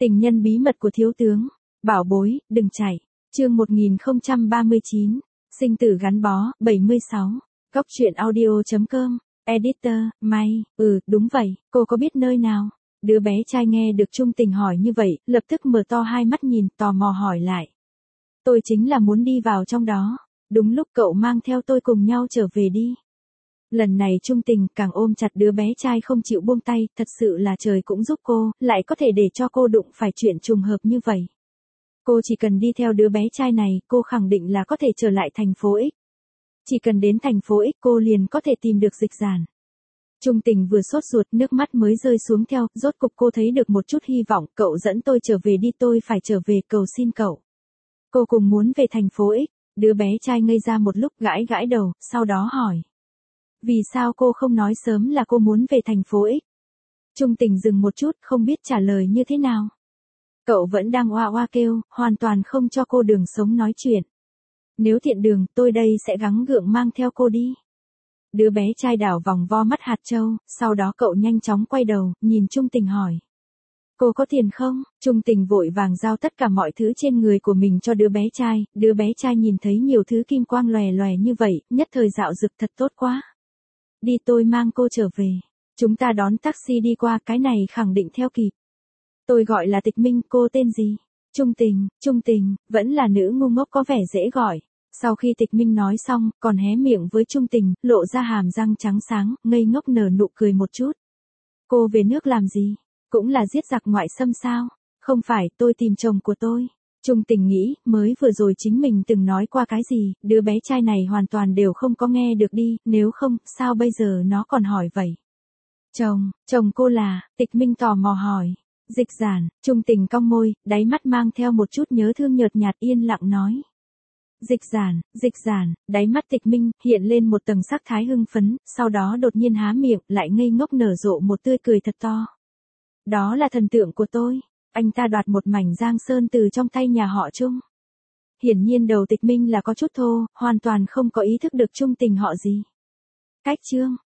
Tình nhân bí mật của thiếu tướng. Bảo bối, đừng chạy. Chương 1039. Sinh tử gắn bó, 76. Góc truyện audio.com. Editor, May. Đúng vậy, cô có biết nơi nào? Đứa bé trai nghe được Trung Tình hỏi như vậy, lập tức mở to hai mắt nhìn, tò mò hỏi lại. Tôi chính là muốn đi vào trong đó. Đúng lúc cậu mang theo tôi cùng nhau trở về đi. Lần này Trung Tình càng ôm chặt đứa bé trai không chịu buông tay, thật sự là trời cũng giúp cô, lại có thể để cho cô đụng phải chuyện trùng hợp như vậy. Cô chỉ cần đi theo đứa bé trai này, cô khẳng định là có thể trở lại thành phố X. Chỉ cần đến thành phố X cô liền có thể tìm được Dịch Giản. Trung Tình vừa sốt ruột, nước mắt mới rơi xuống theo, rốt cục cô thấy được một chút hy vọng, cậu dẫn tôi trở về đi, tôi phải trở về cầu xin cậu. Cô cùng muốn về thành phố X, đứa bé trai ngây ra một lúc gãi gãi đầu, sau đó hỏi. Vì sao cô không nói sớm là cô muốn về thành phố X? Trung Tình dừng một chút, không biết trả lời như thế nào. Cậu vẫn đang oa oa kêu, hoàn toàn không cho cô đường sống nói chuyện. Nếu thiện đường, tôi đây sẽ gắng gượng mang theo cô đi. Đứa bé trai đảo vòng vo mắt hạt châu, sau đó cậu nhanh chóng quay đầu, nhìn Trung Tình hỏi. Cô có tiền không? Trung Tình vội vàng giao tất cả mọi thứ trên người của mình cho đứa bé trai nhìn thấy nhiều thứ kim quang lòe lòe như vậy, nhất thời dạo dực thật tốt quá. Đi, tôi mang cô trở về. Chúng ta đón taxi đi qua, cái này khẳng định theo kịp. Tôi gọi là Tịch Minh, cô tên gì? Trung Tình, vẫn là nữ ngu ngốc có vẻ dễ gọi. Sau khi Tịch Minh nói xong, còn hé miệng với Trung Tình, lộ ra hàm răng trắng sáng, ngây ngốc nở nụ cười một chút. Cô về nước làm gì? Cũng là giết giặc ngoại xâm sao? Không phải, tôi tìm chồng của tôi. Trung Tình nghĩ, mới vừa rồi chính mình từng nói qua cái gì, đứa bé trai này hoàn toàn đều không có nghe được đi, nếu không, sao bây giờ nó còn hỏi vậy? Chồng cô là, Tịch Minh tò mò hỏi. Dịch Giản, Trung Tình cong môi, đáy mắt mang theo một chút nhớ thương nhợt nhạt, yên lặng nói. Dịch Giản, đáy mắt Tịch Minh hiện lên một tầng sắc thái hưng phấn, sau đó đột nhiên há miệng, lại ngây ngốc nở rộ một tươi cười thật to. Đó là thần tượng của tôi. Anh ta đoạt một mảnh Giang Sơn từ trong tay nhà họ Trung. Hiển nhiên đầu Tịch Minh là có chút thô, hoàn toàn không có ý thức được Trung Tình họ gì. Cách chương,